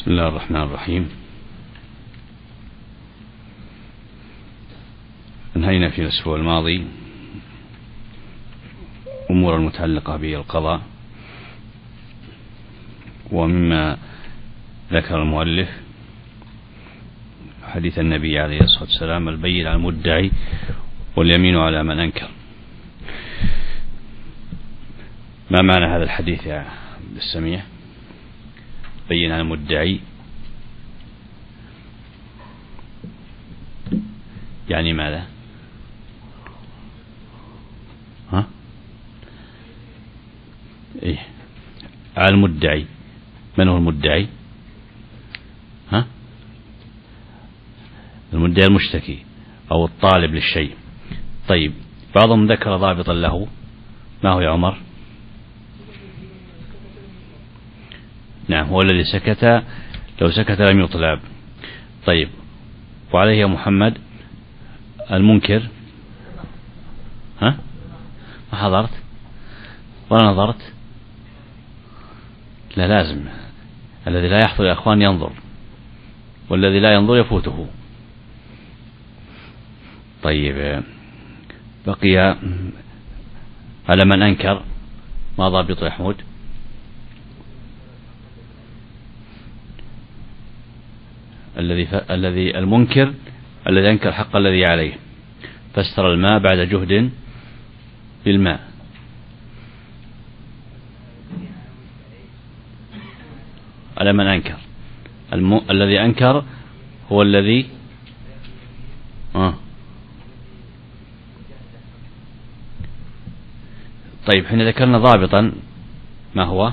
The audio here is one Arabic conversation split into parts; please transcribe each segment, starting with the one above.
بسم الله الرحمن الرحيم. انهينا في الأسبوع الماضي أمور المتعلقة بالقضاء، ومما ذكر المؤلف حديث النبي عليه الصلاة والسلام: البين على المدعي واليمين على من أنكر. ما معنى هذا الحديث يا عبد السميع؟ بين على المدعي يعني ماذا؟ إيه؟ على المدعي، من هو المدعي؟ المدعي المشتكي أو الطالب للشيء. طيب، بعضهم ذكر ضابطا له، ما هو يا عمر؟ نعم، هو الذي سكت، لو سكت لم يطلب. طيب، وعليه يا محمد المنكر؟ ما حضرت ولا نظرت؟ لا، لازم. الذي لا يحضر يا أخوان ينظر، والذي لا ينظر يفوته. طيب، بقي على من أنكر، ما ضابط يا حمود؟ الذي المنكر الذي أنكر حق الذي عليه، فاستر الماء بعد جهد بالماء. على من أنكر، الذي أنكر هو الذي طيب، حين ذكرنا ضابطا ما هو؟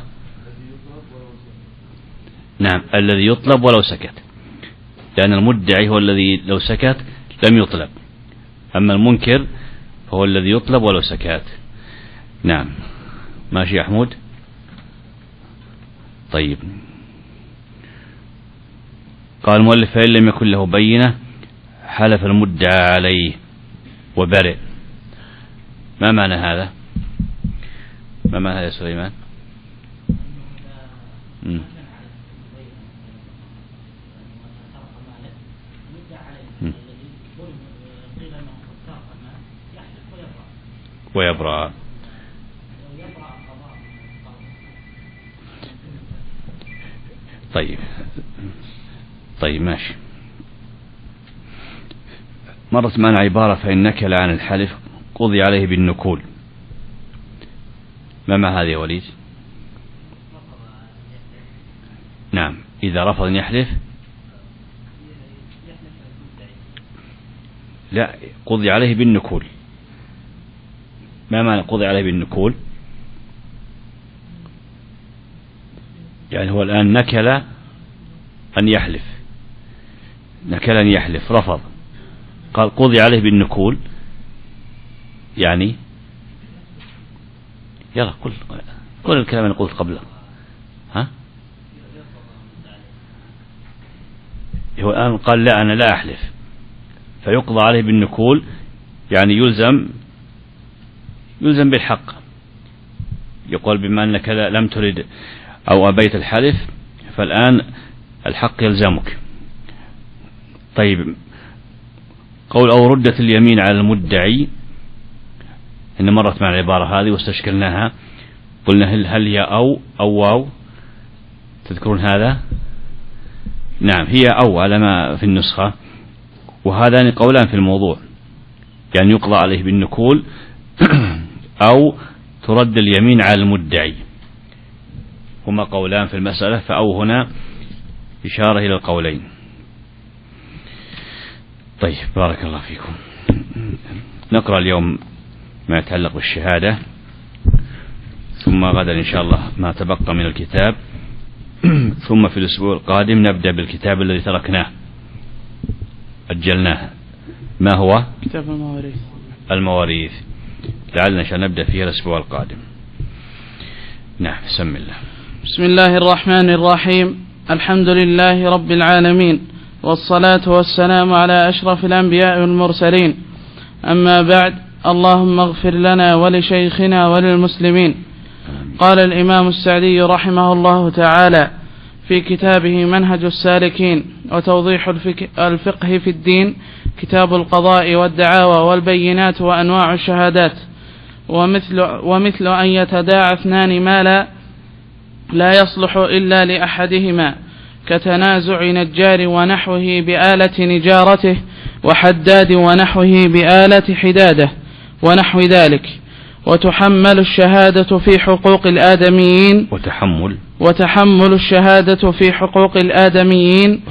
نعم، الذي يطلب ولو سكت، لأن المدعي هو الذي لو سكت لم يطلب، أما المنكر هو الذي يطلب ولو سكت. نعم، ماشي يا حمود؟ طيب، قال المؤلف: فإن لم يكن له بينة حلف المدعى عليه وبرئ. ما معنى هذا؟ ما معنى هذا يا سليمان؟ ويبرأ. طيب ماشي. مرت معنا عبارة: فإن نكل عن الحلف قضي عليه بالنكول. ما معنى هذه يا وليد؟ نعم، إذا رفض أن يحلف لا، قضي عليه بالنكول. ما معنى قضي عليه بالنكول؟ يعني هو الآن نكل أن يحلف، رفض، قال قضي عليه بالنكول، يعني يلا قل الكلام اللي قلت قبله. هو الآن قال لا، أنا لا أحلف، فيقضى عليه بالنكول، يعني يلزم بالحق. يقول بما أنك لم ترد أو أبيت الحلف، فالآن الحق يلزمك. طيب، قول أو ردت اليمين على المدعي، إن مرت مع العبارة هذه واستشكلناها، قلنا هل هي أو واو؟ تذكرون هذا؟ نعم، هي أو على ما في النسخة، وهذان قولان في الموضوع، يعني يقضى عليه بالنكول أو ترد اليمين على المدعي، هما قولان في المسألة، فأو هنا إشارة إلى القولين. طيب، بارك الله فيكم. نقرأ اليوم ما يتعلق بالشهادة، ثم غدا إن شاء الله ما تبقى من الكتاب، ثم في الأسبوع القادم نبدأ بالكتاب الذي تركناه أجلناه. ما هو؟ كتاب المواريث. لعلنا نبدأ فيه الأسبوع القادم. نعم، بسم الله. بسم الله الرحمن الرحيم. الحمد لله رب العالمين، والصلاة والسلام على أشرف الأنبياء والمرسلين. أما بعد، اللهم اغفر لنا ولشيخنا وللمسلمين. قال الإمام السعدي رحمه الله تعالى: في كتابه منهج السالكين وتوضيح الفقه في الدين كتاب القضاء والدعاوى والبينات وأنواع الشهادات، ومثل أن يتداعى اثنان ما لا يصلح إلا لأحدهما كتنازع نجار ونحوه بآلة نجارته وحداد ونحوه بآلة حداده ونحو ذلك. وتحمل الشهادة في حقوق الآدميين وتحمل الشهادة في حقوق الآدميين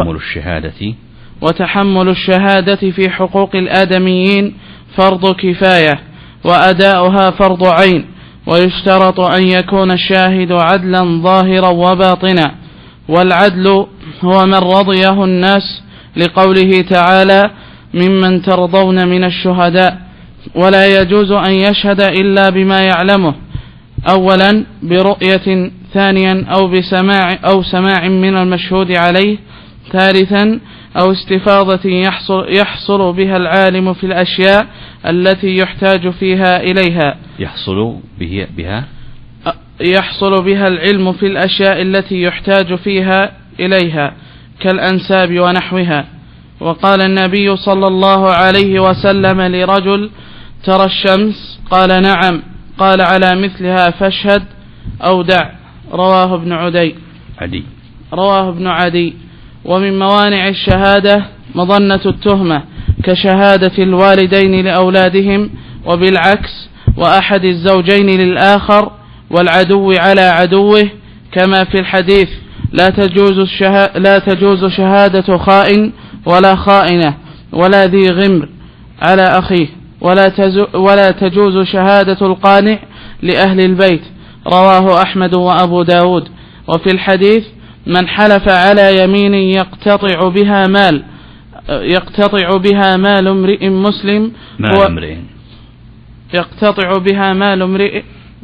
وتحمل الشهادة في حقوق الآدميين فرض كفاية وأداؤها فرض عين، ويشترط أن يكون الشاهد عدلا ظاهرا وباطنا، والعدل هو من رضيه الناس لقوله تعالى ممن ترضون من الشهداء، ولا يجوز أن يشهد إلا بما يعلمه، أولا برؤية، ثانيا أو سماع من المشهود عليه، ثالثا أو استفاضة يحصل بها العالم في الأشياء التي يحتاج فيها إليها يحصل بها العلم في الأشياء التي يحتاج فيها إليها كالأنساب ونحوها. وقال النبي صلى الله عليه وسلم لرجل ترى الشمس؟ قال نعم. قال على مثلها فاشهد أو دع. رواه ابن عدي. ومن موانع الشهادة مظنة التهمة كشهادة الوالدين لأولادهم، وبالعكس وأحد الزوجين للآخر، والعدو على عدوه، كما في الحديث لا تجوز شهادة خائن ولا خائنة ولا ذي غمر على أخيه، ولا تجوز شهادة القانع لأهل البيت. رواه أحمد وأبو داود. وفي الحديث من حلف على يمين يقتطع بها مال امرئ مسلم يقتطع بها مال امرئ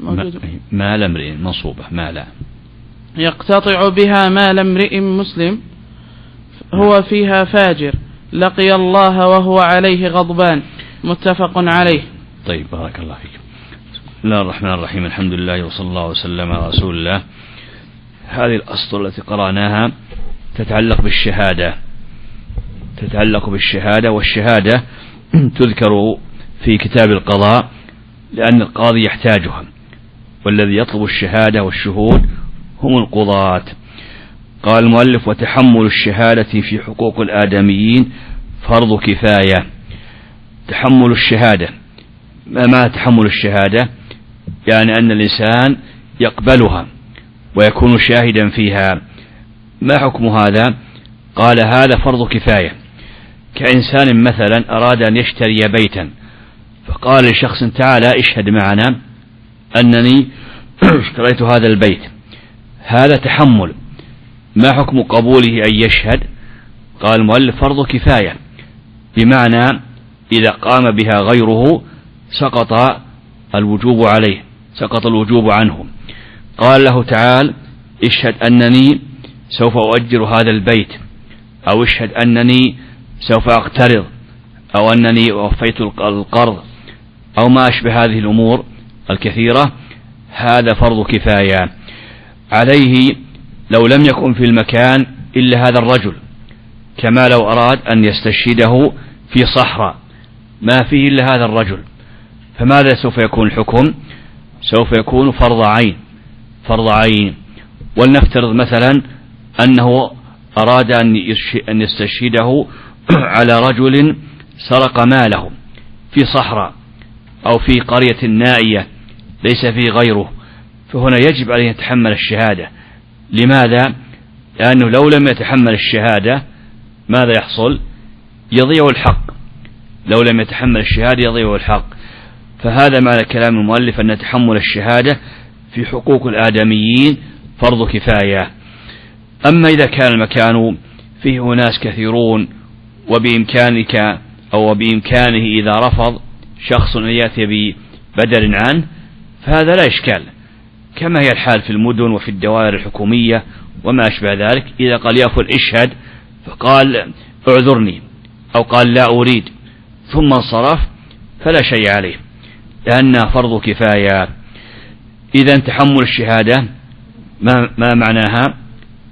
يقتطع بها مال امرئ مسلم هو فيها فاجر لقي الله وهو عليه غضبان. متفق عليه. طيب، بارك الله فيك. بسم الله الرحمن الرحيم. الحمد لله وصلى الله وسلم على رسول الله. هذه الأسطر التي قرأناها تتعلق بالشهادة، والشهادة تذكر في كتاب القضاء لأن القاضي يحتاجها، والذي يطلب الشهادة والشهود هم القضاة. قال المؤلف وتحمل الشهادة في حقوق الآدميين فرض كفاية. تحمل الشهادة، ما تحمل الشهادة؟ يعني أن الإنسان يقبلها ويكون شاهدا فيها. ما حكم هذا؟ قال هذا فرض كفاية. كإنسان مثلا أراد أن يشتري بيتا، فقال لشخص تعالى اشهد معنا أنني اشتريت هذا البيت. هذا تحمل. ما حكم قبوله أن يشهد؟ قال المؤلف فرض كفاية، بمعنى إذا قام بها غيره سقط الوجوب عليه، سقط الوجوب عنه. قال له تعالى اشهد أنني سوف أؤجر هذا البيت، أو اشهد أنني سوف أقترض، أو أنني وفيت القرض، أو ما أشبه هذه الأمور الكثيرة. هذا فرض كفاية عليه لو لم يكن في المكان إلا هذا الرجل، كما لو أراد أن يستشهده في صحراء ما فيه إلا هذا الرجل، فماذا سوف يكون الحكم؟ سوف يكون فرض عين. ولنفترض مثلا أنه أراد أن يستشهده على رجل سرق ماله في صحراء أو في قرية نائية ليس فيه غيره، فهنا يجب عليه أن يتحمل الشهادة. لماذا؟ لأنه لو لم يتحمل الشهادة ماذا يحصل؟ يضيع الحق. لو لم يتحمل الشهادة يضيع الحق. فهذا معنى كلام المؤلف أن تحمل الشهادة في حقوق الآدميين فرض كفاية. أما إذا كان المكان فيه ناس كثيرون وبإمكانك أو بإمكانه إذا رفض شخص أن يأتي ببدل عنه فهذا لا إشكال، كما هي الحال في المدن وفي الدوائر الحكومية وما أشبه ذلك. إذا قال يا فلان اشهد فقال اعذرني أو قال لا أريد ثم انصرف فلا شيء عليه لأنها فرض كفاية. إذا تحمل الشهادة ما معناها؟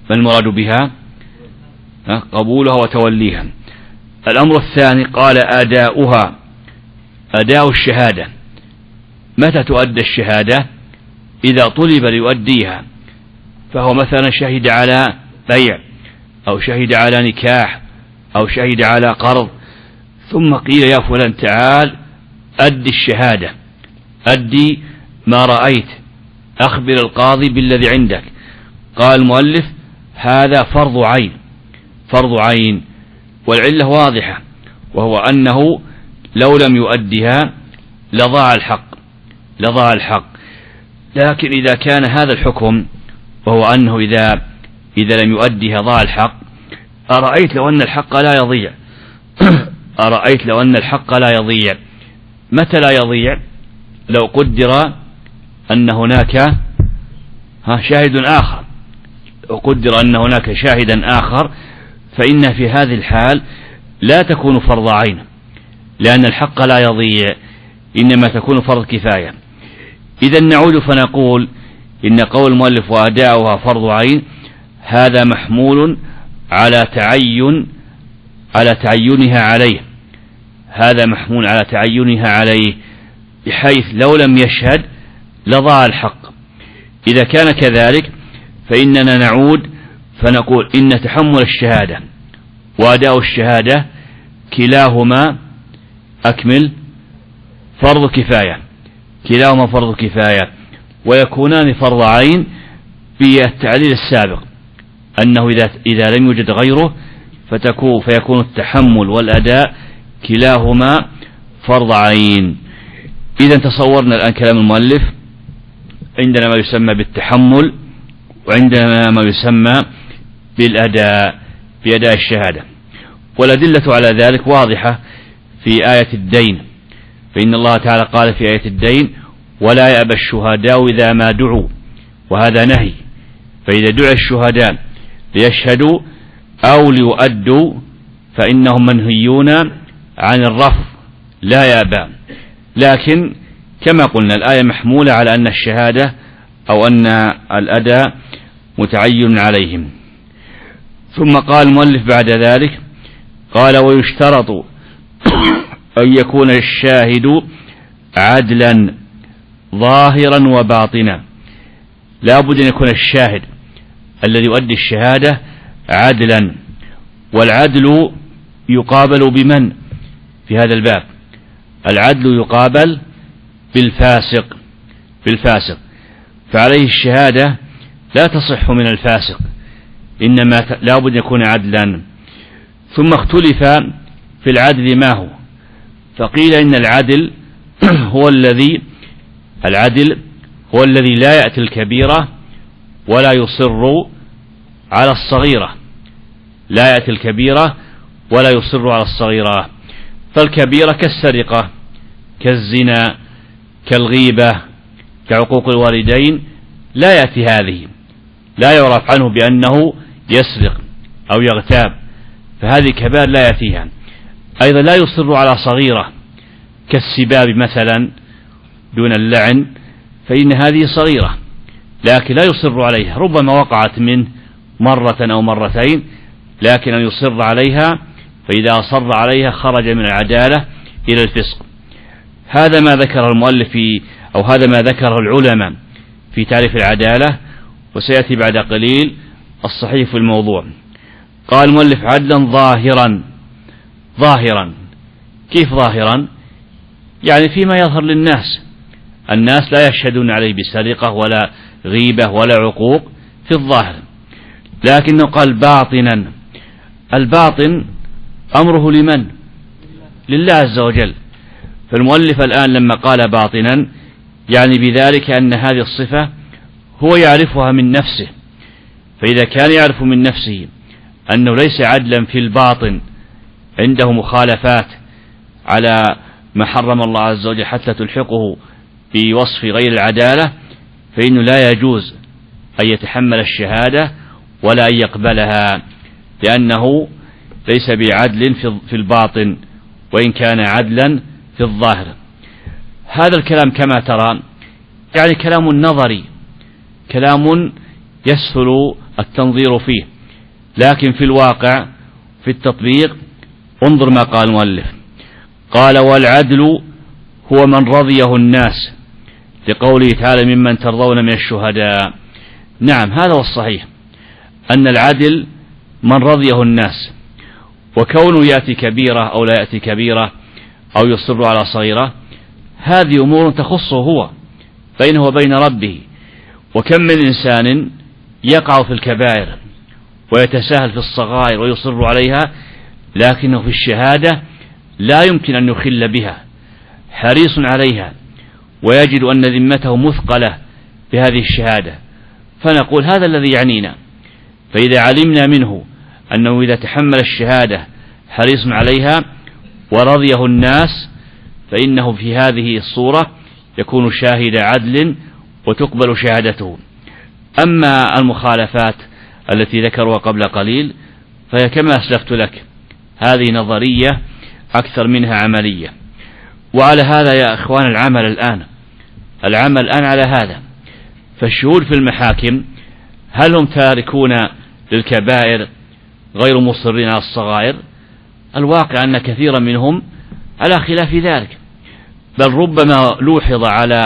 ما المراد بها؟ قبولها وتوليها. الأمر الثاني قال أداؤها، أداء الشهادة. متى تؤدى الشهادة؟ إذا طلب ليؤديها، فهو مثلا شهد على بيع أو شهد على نكاح أو شهد على قرض، ثم قيل يا فلان تعال أدي الشهادة، أدي ما رأيت، أخبر القاضي بالذي عندك. قال المؤلف هذا فرض عين، فرض عين، والعلة واضحة، وهو أنه لو لم يؤدها لضاع الحق، لضاع الحق. لكن إذا كان هذا الحكم وهو أنه إذا لم يؤدها ضاع الحق، أرأيت لو أن الحق لا يضيع أرأيت لو أن الحق لا يضيع. متى لا يضيع؟ لو قدر أن هناك شاهد آخر، لو قدر أن هناك شاهدا آخر، فإن في هذه الحال لا تكون فرض عين، لأن الحق لا يضيع، إنما تكون فرض كفاية. إذا نعود فنقول إن قول المؤلف وأداؤها فرض عين هذا محمول على تعينها عليه، هذا محمول على تعينها عليه، بحيث لو لم يشهد لضاع الحق. إذا كان كذلك فإننا نعود فنقول إن تحمل الشهادة وأداء الشهادة كلاهما أكمل فرض كفاية، كلاهما فرض كفاية، ويكونان فرض عين بالتعليل السابق، أنه إذا لم يوجد غيره فيكون التحمل والأداء كلاهما فرض عين. إذا تصورنا الآن كلام المؤلف، عندنا ما يسمى بالتحمل وعندنا ما يسمى بأداء الشهادة، والأدلة على ذلك واضحة في آية الدين، فإن الله تعالى قال في آية الدين ولا يأبى الشهداء إذا ما دعوا، وهذا نهي، فإذا دعا الشهداء ليشهدوا أو ليؤدوا فإنهم منهيون عن الرفض لا يأبى. لكن كما قلنا الآية محمولة على أن الشهادة أو أن الأداء متعين عليهم. ثم قال المؤلف بعد ذلك قال ويشترط أن يكون الشاهد عدلا ظاهرا وباطنا، لا بد أن يكون الشاهد الذي يؤدي الشهادة عدلا، والعدل يقابل بمن في هذا الباب؟ العدل يقابل بالفاسق، فعليه الشهادة لا تصح من الفاسق، إنما لا بد أن يكون عدلا. ثم اختلف في العدل ما هو، فقيل إن العدل هو الذي لا يأتي الكبيرة ولا يصر على الصغيرة، لا يأتي الكبيرة ولا يصر على الصغيرة. فالكبيرة كالسرقة كالزنا كالغيبة كعقوق الوالدين لا يأتي هذه، لا يعرف عنه بأنه يسرق أو يغتاب، فهذه كبائر لا يأتيها. أيضا لا يصر على صغيرة كالسباب مثلا دون اللعن، فإن هذه صغيرة لكن لا يصر عليها، ربما وقعت منه مرة أو مرتين، لكن أن يصر عليها، فإذا أصر عليها خرج من العدالة إلى الفسق. هذا ما ذكر المؤلف أو هذا ما ذكره العلماء في تعريف العدالة، وسيأتي بعد قليل الصحيح في الموضوع. قال المؤلف عدلا ظاهرا. كيف ظاهرا؟ يعني فيما يظهر للناس، الناس لا يشهدون عليه بسرقة ولا غيبة ولا عقوق في الظاهر. لكنه قال باطنا، الباطن أمره لمن؟ لله عز وجل. فالمؤلف الآن لما قال باطنا يعني بذلك أن هذه الصفة هو يعرفها من نفسه، فإذا كان يعرف من نفسه أنه ليس عدلا في الباطن، عنده مخالفات على ما حرم الله عز وجل حتى تلحقه بوصف غير العدالة، فإنه لا يجوز أن يتحمل الشهادة ولا أن يقبلها، لأنه ليس بعدل في الباطن وإن كان عدلا في الظاهر. هذا الكلام كما ترى يعني كلام نظري، كلام يسهل التنظير فيه، لكن في الواقع في التطبيق انظر ما قال المؤلف، قال والعدل هو من رضيه الناس، لقوله تعالى ممن ترضون من الشهداء. نعم هذا هو الصحيح، أن العدل من رضيه الناس، وكونه يأتي كبيرة أو لا يأتي كبيرة أو يصر على صغيرة هذه أمور تخصه هو بينه وبين ربه. وكم من إنسان يقع في الكبائر ويتساهل في الصغائر ويصر عليها، لكنه في الشهادة لا يمكن أن يخل بها، حريص عليها ويجد أن ذمته مثقلة بهذه الشهادة، فنقول هذا الذي يعنينا. فإذا علمنا منه أنه إذا تحمل الشهادة حريص عليها ورضيه الناس، فإنه في هذه الصورة يكون شاهد عدل وتقبل شهادته. أما المخالفات التي ذكرها قبل قليل فهي كما أسلفت لك، هذه نظرية أكثر منها عملية. وعلى هذا يا إخوان العمل الآن على هذا. فالشهود في المحاكم هل هم تاركون للكبائر غير مصرين على الصغائر؟ الواقع أن كثيرا منهم على خلاف ذلك، بل ربما لوحظ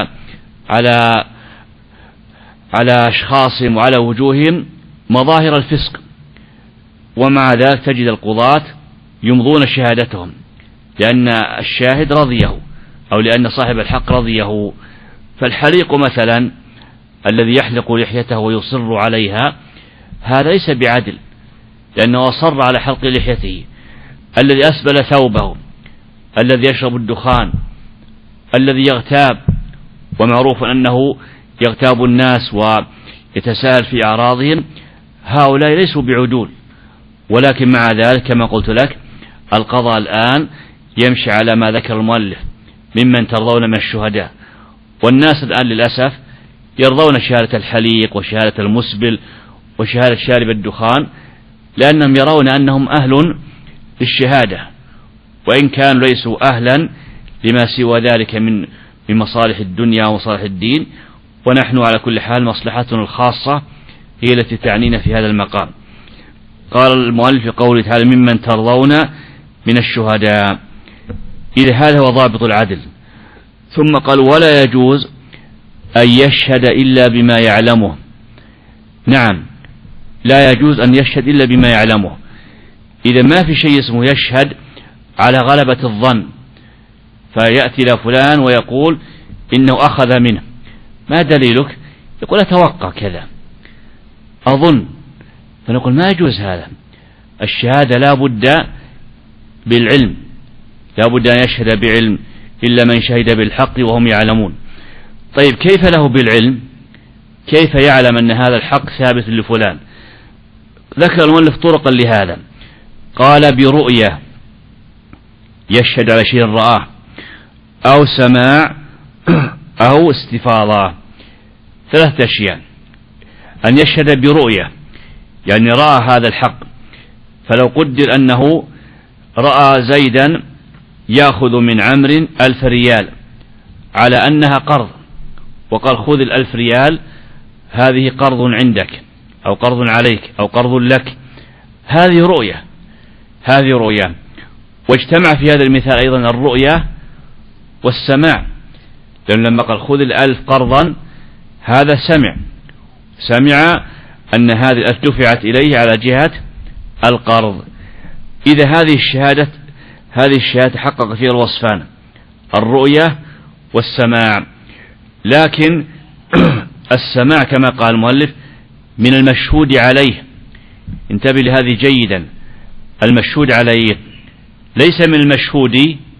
على أشخاصهم وعلى وجوههم مظاهر الفسق، ومع ذلك تجد القضاة يمضون شهادتهم لأن الشاهد رضيه أو لأن صاحب الحق رضيه. فالحليق مثلا الذي يحلق لحيته ويصر عليها هذا ليس بعدل، لأنه أصر على حلق لحيته. الذي أسبل ثوبه، الذي يشرب الدخان، الذي يغتاب، ومعروف أنه يغتاب الناس ويتساهل في أعراضهم، هؤلاء ليسوا بعدول. ولكن مع ذلك كما قلت لك القضاء الآن يمشي على ما ذكر المؤلف ممن ترضون من الشهداء. والناس الآن للأسف يرضون شهادة الحليق وشهادة المسبل وشهادة شارب الدخان، لأنهم يرون أنهم أهل للشهادة، وإن كانوا ليسوا أهلا لما سوى ذلك من مصالح الدنيا ومصالح الدين. ونحن على كل حال مصلحتنا الخاصة هي التي تعنينا في هذا المقام. قال المؤلف في قوله تعالى ممن ترضون من الشهداء، إذا هذا هو ضابط العدل. ثم قال ولا يجوز أن يشهد إلا بما يعلمه. نعم لا يجوز أن يشهد إلا بما يعلمه. إذا ما في شيء اسمه يشهد على غلبة الظن، فيأتي إلى فلان ويقول إنه أخذ منه، ما دليلك؟ يقول أتوقع كذا، أظن، فنقول ما يجوز هذا. الشهادة لا بد بالعلم، لا بد أن يشهد بعلم إلا من شهد بالحق وهم يعلمون. طيب كيف له بالعلم؟ كيف يعلم أن هذا الحق ثابت لفلان؟ ذكر المؤلف طرقا لهذا، قال برؤية يشهد على شيء رآه، أو سماع، أو استفاضة. ثلاثة أشياء: أن يشهد برؤية يعني رأى هذا الحق، فلو قدر أنه رأى زيدا يأخذ من عمرو 1000 ريال على أنها قرض، وقال خذ 1000 ريال هذه قرض عندك أو قرض عليك أو قرض لك، هذه رؤية، هذه رؤية. واجتمع في هذا المثال أيضا الرؤية والسماع، لأن لما قال خذ 1000 قرضا هذا سمع أن هذه 1000 دفعت إليه على جهة القرض. إذا هذه الشهادة حقق فيها الوصفان، الرؤية والسماع. لكن السماع كما قال المؤلف من المشهود عليه، انتبه لهذه جيدا، المشهود عليه ليس من المشهود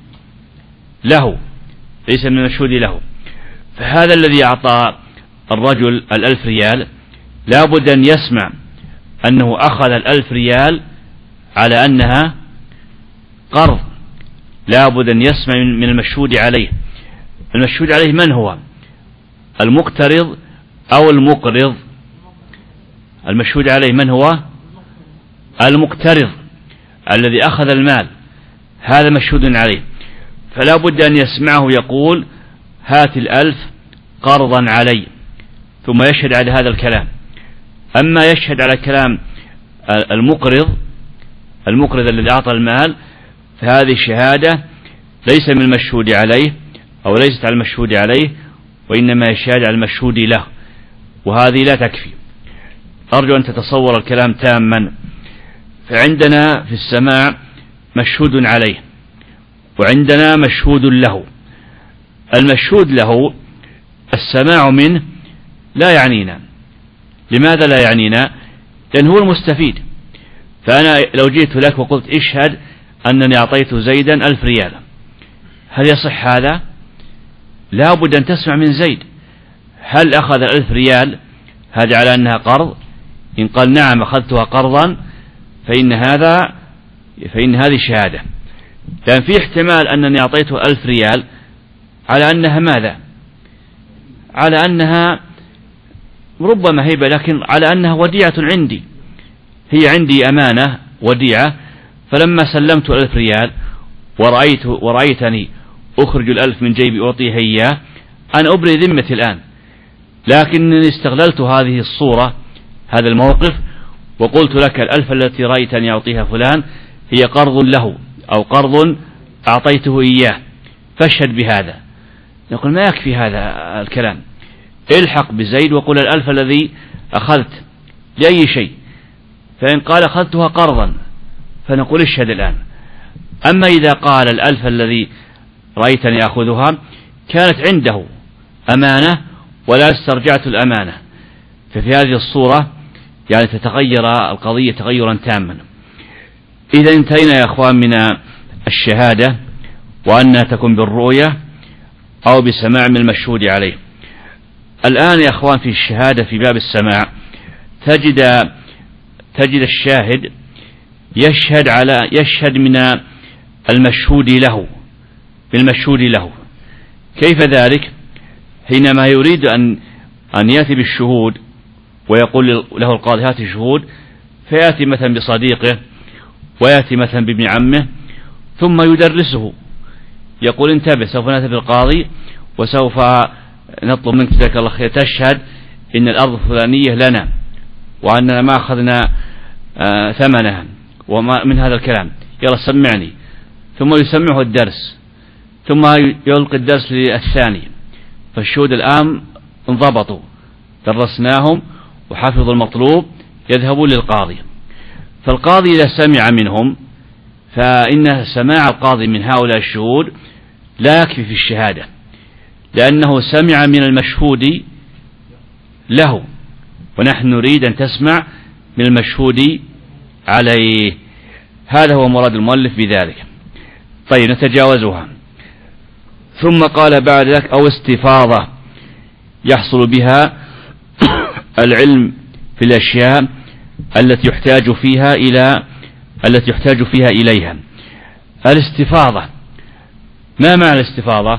له، ليس من المشهود له. فهذا الذي أعطى الرجل 1000 ريال لا بد أن يسمع أنه أخذ 1000 ريال على أنها قرض، لا بد أن يسمع من المشهود عليه. المشهود عليه من هو؟ المقترض أو المقرض؟ المشهود عليه من هو؟ المقترض الذي أخذ المال، هذا مشهود عليه. فلا بد أن يسمعه يقول هات 1000 قرضا علي، ثم يشهد على هذا الكلام. أما يشهد على كلام المقرض الذي أعطى المال، فهذه الشهادة ليس من المشهود عليه أو ليست على المشهود عليه، وإنما يشهد على المشهود له، وهذه لا تكفي. أرجو أن تتصور الكلام تاما. فعندنا في السماع مشهود عليه، وعندنا مشهود له. المشهود له السماع منه لا يعنينا. لماذا لا يعنينا؟ لأن هو المستفيد. فأنا لو جئت لك وقلت اشهد أنني أعطيت زيدا 1000 ريال، هل يصح هذا؟ لا بد أن تسمع من زيد هل أخذ 1000 ريال هذا على أنها قرض؟ إن قال نعم أخذتها قرضا فإن هذه شهادة. لأن في احتمال أنني أعطيته 1000 ريال على أنها ماذا؟ على أنها ربما هبة، لكن على أنها وديعة عندي، هي عندي أمانة وديعة، فلما سلمت 1000 ريال ورأيتني أخرج 1000 من جيبي أعطيها إياه، أنا أبري ذمتي الآن، لكنني استغللت هذه الصورة، هذا الموقف، وقلت لك 1000 التي رأيتني أعطيها فلان هي قرض له أو قرض أعطيته إياه، فاشهد بهذا. نقول ما يكفي هذا الكلام، الحق بزيد وقل 1000 الذي أخذت لأي شيء، فإن قال أخذتها قرضا فنقول اشهد الآن. أما إذا قال 1000 الذي رأيتني أخذها كانت عنده أمانة ولا استرجعت الأمانة، ففي هذه الصورة يعني تتغير القضية تغيرا تاما. إذا انتهينا يا أخوان من الشهادة وأنها تكون بالرؤية أو بسماع من المشهود عليه. الآن يا أخوان في الشهادة في باب السماع تجد الشاهد يشهد من المشهود له. كيف ذلك؟ حينما يريد أن يأتي بالشهود ويقول له القاضي هات الشهود، فيأتي مثلا بصديقه ويأتي مثلا بابن عمه ثم يدرسه، يقول انتبه سوف نأتي بالقاضي وسوف نطلب منك جزاك الله خير تشهد إن الأرض الفلانية لنا وأننا ما أخذنا ثمنها وما من هذا الكلام، يلا سمعني. ثم يسمعه الدرس، ثم يلقي الدرس للثاني، فالشهود الآن انضبطوا درسناهم وحفظوا المطلوب، يذهبون للقاضي. فالقاضي إذا سمع منهم فإن سماع القاضي من هؤلاء الشهود لا يكفي في الشهادة، لأنه سمع من المشهود له، ونحن نريد أن تسمع من المشهود عليه. هذا هو مراد المؤلف بذلك. طيب نتجاوزها. ثم قال بعد ذلك أو استفاضة يحصل بها العلم في الأشياء التي يحتاج فيها إليها. الاستفاضة، ما معنى الاستفاضة؟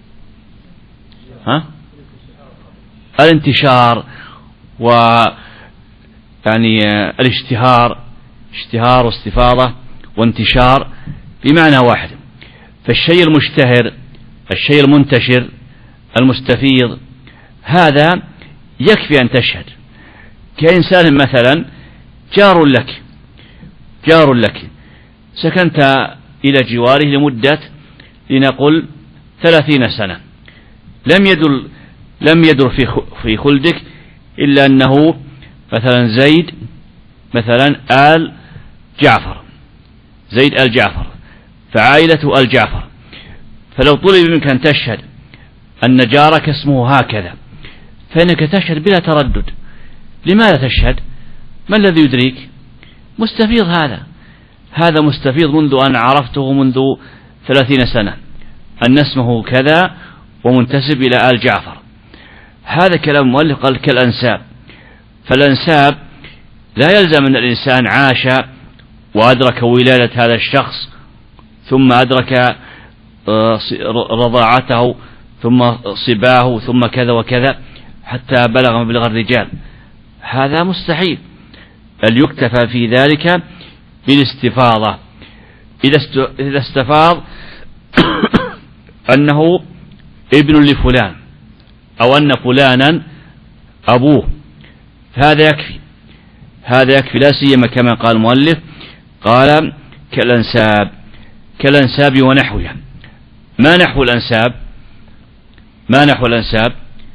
الانتشار يعني الاشتهار، اشتهار واستفاضة وانتشار بمعنى واحد. فالشيء المشتهر، الشيء المنتشر، المستفيض، هذا يكفي أن تشهد. كإنسان مثلا جار لك سكنت إلى جواره لمدة لنقل 30 سنة، لم يدر في خلدك إلا أنه مثلا زيد مثلا آل جعفر، زيد آل جعفر، فعائلة آل جعفر. فلو طلب منك أن تشهد أن جارك اسمه هكذا فإنك تشهد بلا تردد. لماذا تشهد؟ ما الذي يدريك؟ مستفيض، هذا مستفيض منذ أن عرفته منذ 30 سنة أن اسمه كذا ومنتسب إلى آل جعفر. هذا كلام مؤلف قال كالأنساب. فالأنساب لا يلزم أن الإنسان عاش وأدرك ولادة هذا الشخص ثم أدرك رضاعته ثم صباه ثم كذا وكذا حتى بلغ مبلغ الرجال، هذا مستحيل. بل يكتفى في ذلك بالاستفاضة. إذا استفاض أنه ابن لفلان أو أن فلانا أبوه، هذا يكفي. هذا يكفي، لا سيما كما قال المؤلف قال كالأنساب ونحوها. ما نحو الأنساب؟ ما نحو الأنساب؟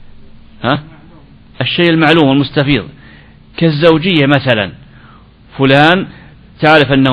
الشيء المعلوم المستفيض، كالزوجية مثلا، فلان تعرف أنه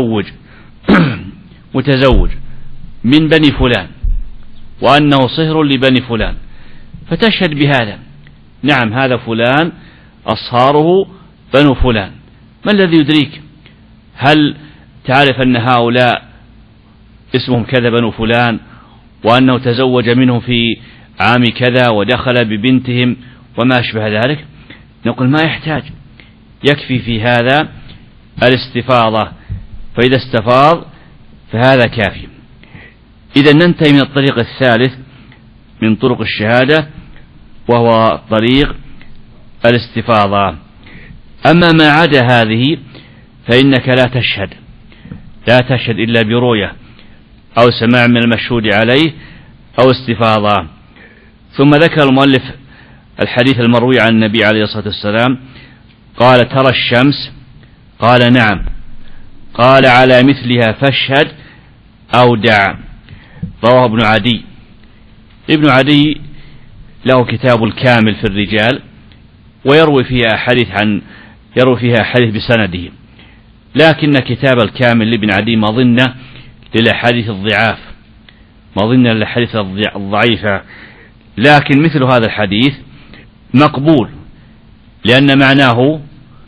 متزوج من بني فلان وأنه صهر لبني فلان، فتشهد بهذا، نعم هذا فلان أصهاره بنو فلان. ما الذي يدريك؟ هل تعرف أن هؤلاء اسمهم كذا بنو فلان، وأنه تزوج منهم في عام كذا ودخل ببنتهم وما أشبه ذلك؟ نقول ما يحتاج، يكفي في هذا الاستفاضة، فإذا استفاض فهذا كافي. إذا ننتهي من الطريق الثالث من طرق الشهادة، وهو طريق الاستفاضة. أما ما عدا هذه فإنك لا تشهد إلا برؤية أو سماع من المشهود عليه أو استفاضة. ثم ذكر المؤلف الحديث المروي عن النبي عليه الصلاة والسلام قال: ترى الشمس؟ قال: نعم. قال: على مثلها فاشهد أو دع. رواه ابن عدي. ابن عدي له كتاب الكامل في الرجال، ويروي فيها حديث بسنده، لكن كتاب الكامل لابن عدي مظنة للأحاديث الضعاف، مظنة للأحاديث الضعيفة، لكن مثل هذا الحديث مقبول، لأن معناه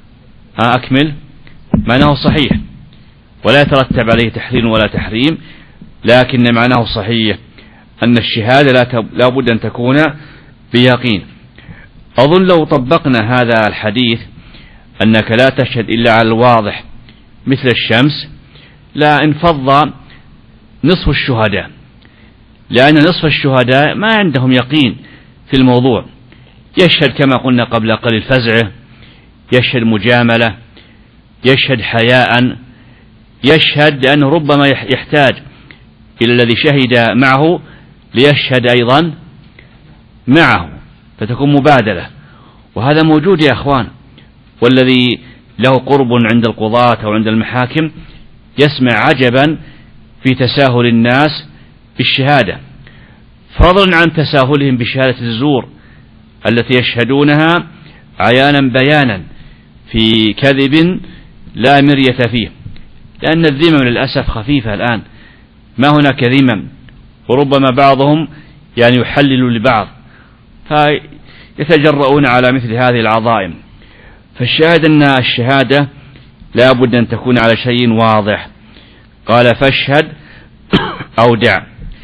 معناه صحيح، ولا يترتب عليه تحليل ولا تحريم، لكن معناه صحيح، أن الشهادة لا بد أن تكون بيقين. أظن لو طبقنا هذا الحديث أنك لا تشهد إلا على الواضح مثل الشمس، لا انفض نصف الشهداء، لأن نصف الشهداء ما عندهم يقين في الموضوع، يشهد كما قلنا قبل قليل فزعه، يشهد مجاملة، يشهد حياء، يشهد لأنه ربما يحتاج إلى الذي شهد معه ليشهد أيضا معه، فتكون مبادلة، وهذا موجود يا أخوان. والذي له قرب عند القضاة أو عند المحاكم يسمع عجبا في تساهل الناس بالشهادة، فضلا عن تساهلهم بشهادة الزور التي يشهدونها عيانا بيانا في كذب لا مرية فيه، لأن الذمم للأسف خفيفة الآن، ما هناك ذمم، وربما بعضهم يحلل لبعض، فيتجرؤون على مثل هذه العظائم. فالشاهد أن الشهادة لا بد أن تكون على شيء واضح. قال: فاشهد أو دع.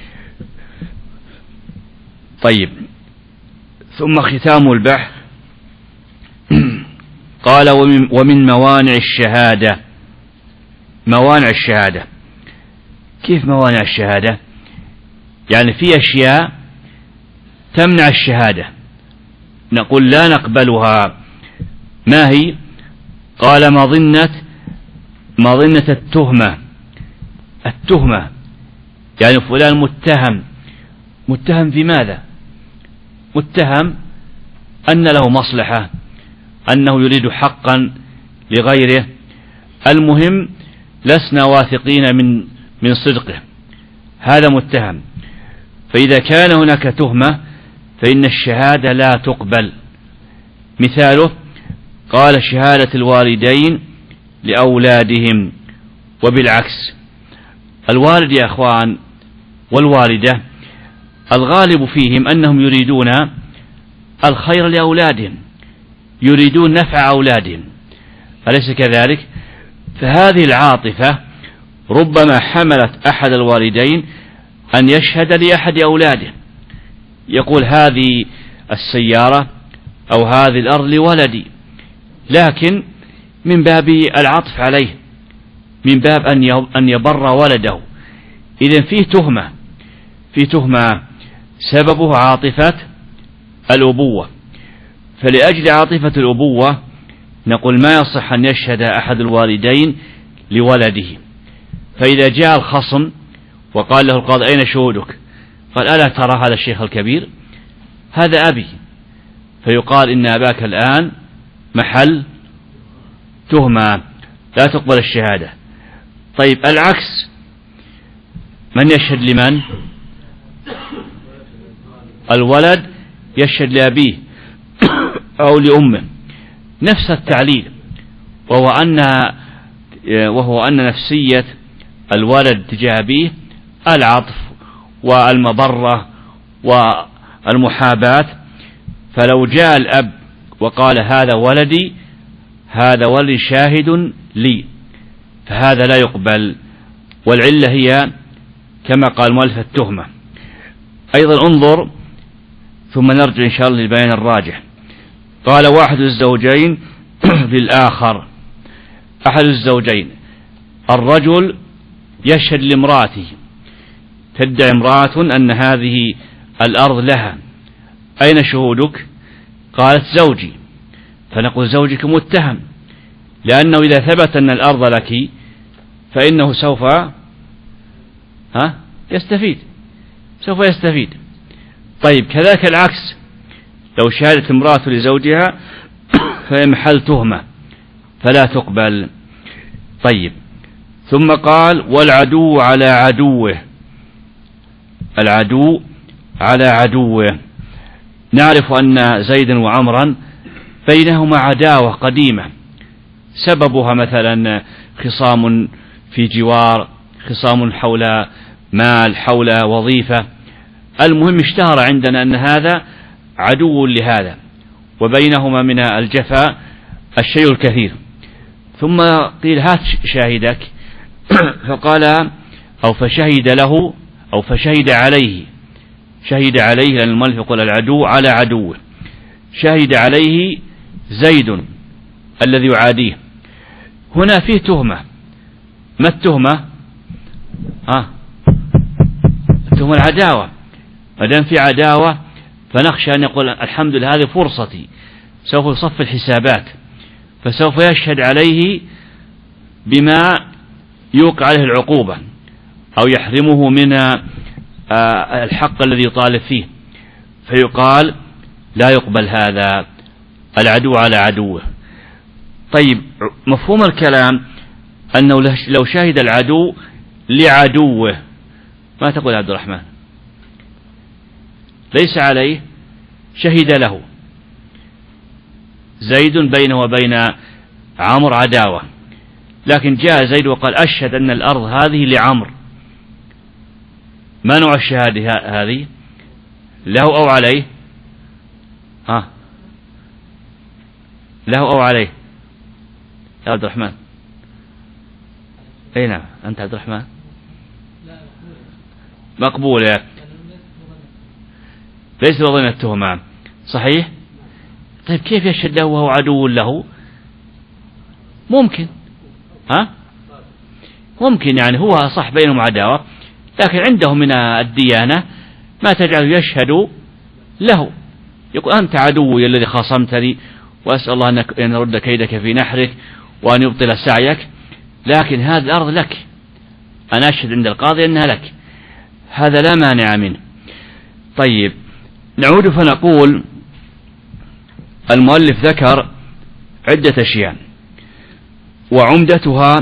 طيب، ثم ختام البحث قال: ومن موانع الشهادة. موانع الشهادة، كيف موانع الشهادة؟ يعني في أشياء تمنع الشهادة، نقول لا نقبلها. ما هي؟ قال: مظنة التهمة، يعني فلان متهم في ماذا؟ متهم أن له مصلحة، أنه يريد حقا لغيره، المهم لسنا واثقين من صدقه، هذا متهم. فإذا كان هناك تهمة فإن الشهادة لا تقبل. مثاله قال: شهادة الوالدين لأولادهم، وبالعكس. الوالد يا أخوان والوالدة الغالب فيهم أنهم يريدون الخير لأولادهم، يريدون نفع أولادهم، أليس كذلك؟ فهذه العاطفة ربما حملت أحد الوالدين أن يشهد لأحد أولاده، يقول: هذه السيارة أو هذه الأرض لولدي، لكن من باب العطف عليه، من باب أن يبر ولده. إذن فيه تهمة سببه عاطفة الأبوة، فلأجل عاطفة الأبوة نقول ما يصح أن يشهد أحد الوالدين لولده. فإذا جاء الخصم وقال له القاضي: أين شهودك؟ قال: ألا ترى هذا الشيخ الكبير؟ هذا أبي. فيقال: إن أباك الآن تهمة لا تقبل الشهادة. طيب العكس، من يشهد لمن؟ الولد يشهد لأبيه أو لأمه، نفس التعليل، وهو أن نفسية الولد تجاه أبيه العطف والمبرة والمحاباة. فلو جاء الأب وقال هذا ولدي شاهد لي، فهذا لا يقبل، والعلة هي كما قال مؤلف التهمة. أيضا انظر ثم نرجع إن شاء الله للبيان الراجح. قال واحد الزوجين للآخر، أحد الزوجين الرجل يشهد لامرأته، تدعي امرأة أن هذه الأرض لها، أين شهودك؟ قالت زوجي. فنقول زوجك متهم، لأنه إذا ثبت أن الأرض لك فإنه سوف يستفيد. طيب كذلك العكس، لو شهدت امرأة لزوجها فهي محل تهمة فلا تقبل. طيب ثم قال والعدو على عدوه، العدو على عدوه. نعرف أن زيدا وعمرا بينهما عداوة قديمة، سببها مثلا خصام في جوار، خصام حول مال، حول وظيفة. المهم اشتهر عندنا أن هذا عدو لهذا، وبينهما من الجفاء الشيء الكثير. ثم قيل هات شاهدك، فقال أو فشهد له أو فشهد عليه، شهد عليه، لأن المؤلف يقول العدو على عدوه، شهد عليه زيد الذي يعاديه. هنا فيه تهمة. ما التهمة؟ التهمة العداوة. ما دام في عداوة فنخشى أن يقول الحمد لله هذه فرصتي، سوف يصف الحسابات، فسوف يشهد عليه بما يوقع عليه العقوبة أو يحرمه من الحق الذي يطالب فيه، فيقال لا يقبل هذا، العدو على عدوه. طيب مفهوم الكلام أنه لو شهد العدو لعدوه، ما تقول عبد الرحمن؟ ليس عليه، شهد له زيد، بينه وبين عمرو عداوة، لكن جاء زيد وقال أشهد أن الأرض هذه لعمرو. ما نوع الشهادة هذه؟ له أو عليه؟ له أو عليه يا عبد الرحمن؟ أي نعم، أنت عبد الرحمن مقبول يا ليس وضعين التهمة، صحيح؟ طيب كيف يشهد له وهو عدو له؟ ممكن ممكن، يعني هو صح بينهم عداوة، لكن عنده من الديانة ما تجعل يشهد له، يقول أنت عدوي الذي خاصمتني، وأسأل الله أن يرد كيدك في نحرك وأن يبطل سعيك، لكن هذه الأرض لك، أنا أشهد عند القاضي أنها لك، هذا لا مانع منه. طيب نعود فنقول المؤلف ذكر عدة أشياء، وعمدتها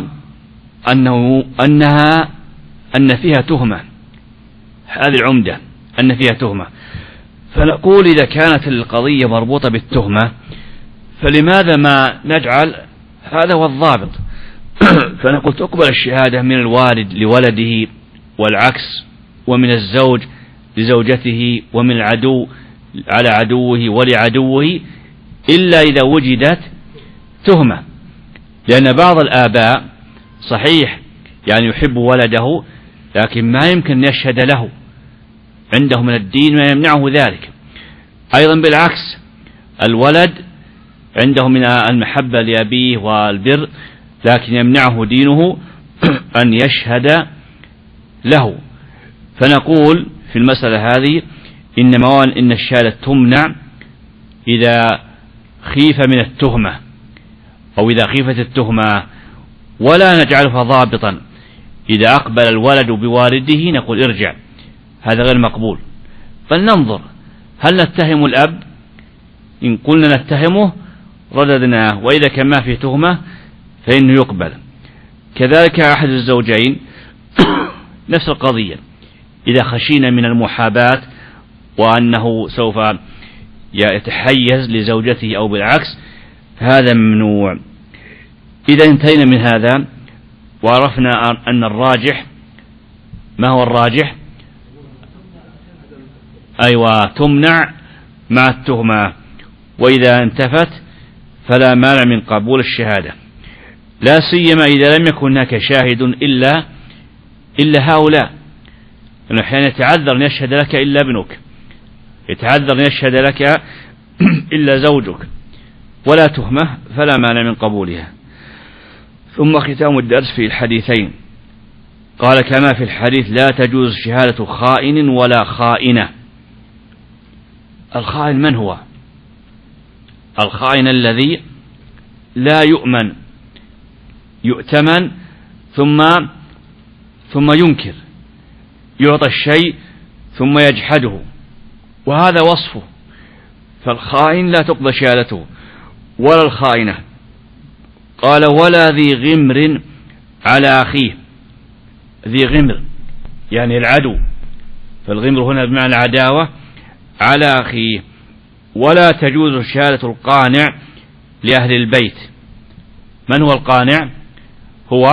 أن فيها تهمة، هذه العمدة أن فيها تهمة. فنقول إذا كانت القضية مربوطة بالتهمة فلماذا ما نجعل هذا هو الضابط؟ فنقول تقبل الشهادة من الوالد لولده والعكس، ومن الزوج لزوجته، ومن العدو على عدوه ولعدوه، إلا إذا وجدت تهمة. لأن بعض الآباء صحيح يعني يحب ولده، لكن ما يمكن يشهد له، عنده من الدين ما يمنعه ذلك. أيضا بالعكس، الولد عنده من المحبة لأبيه والبر، لكن يمنعه دينه أن يشهد له. فنقول في المسألة هذه إن الشهادة تمنع إذا خيف من التهمة أو إذا خيفت التهمة، ولا نجعلها ضابطا. إذا أقبل الولد بوالده نقول ارجع، هذا غير مقبول، بل ننظر هل نتهم الأب؟ إن قلنا نتهمه رددناه، وإذا كان ما في تهمة فإنه يقبل. كذلك أحد الزوجين نفس القضية، إذا خشينا من المحاباة وأنه سوف يتحيز لزوجته أو بالعكس هذا ممنوع. إذا انتهينا من هذا وعرفنا أن الراجح، ما هو الراجح؟ أيوة، تمنع مع التهمة، وإذا انتفت فلا مانع من قبول الشهادة، لا سيما إذا لم يكن هناك شاهد إلا هؤلاء. لأنه أحيانا يتعذر أن يشهد لك إلا ابنك، يتعذر أن يشهد لك إلا زوجك، ولا تهمة فلا مانع من قبولها. ثم ختام الدرس في الحديثين، قال كما في الحديث لا تجوز شهادة خائن ولا خائنة. الخائن من هو؟ الخائن الذي لا يؤمن، يؤتمن ثم ينكر، يعطى الشيء ثم يجحده، وهذا وصفه. فالخائن لا تقبل شهادته ولا الخائنة. قال ولا ذي غمر على أخيه. ذي غمر يعني العدو، فالغمر هنا بمعنى العداوة على أخيه. ولا تجوز شهادة القانع لأهل البيت. من هو القانع؟ هو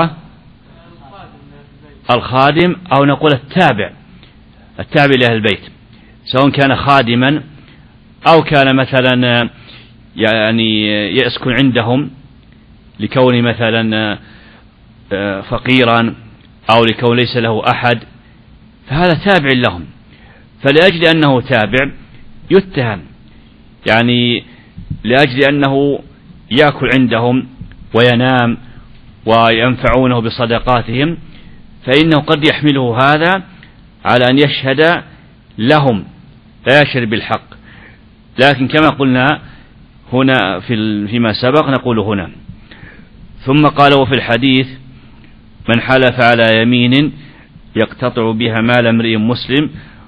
الخادم، أو نقول التابع لأهل البيت، سواء كان خادما أو كان مثلا يعني يسكن عندهم لكون مثلا فقيرا أو لكون ليس له أحد، فهذا تابع لهم. فلأجل أنه تابع يتهم، يعني لأجل أنه يأكل عندهم وينام وينفعونه بصدقاتهم، فإنه قد يحمله هذا على أن يشهد لهم، لا يشهد بالحق. لكن كما قلنا هنا فيما سبق نقول هنا. ثم قال وفي الحديث من حلف على يمين يقتطع بها مال امرئ مسلم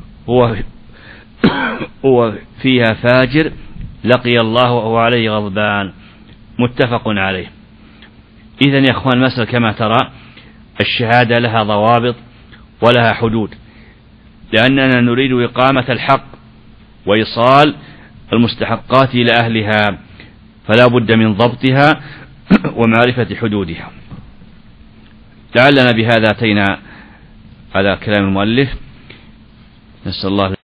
هو فيها فاجر لقي الله وهو عليه غضبان، متفق عليه. إذن يا أخوان المسألة كما ترى الشهادة لها ضوابط ولها حدود، لأننا نريد إقامة الحق وإيصال المستحقات إلى أهلها، فلا بد من ضبطها ومعرفة حدودها. لعلنا بهذا أتينا على كلام المؤلف. نسأل الله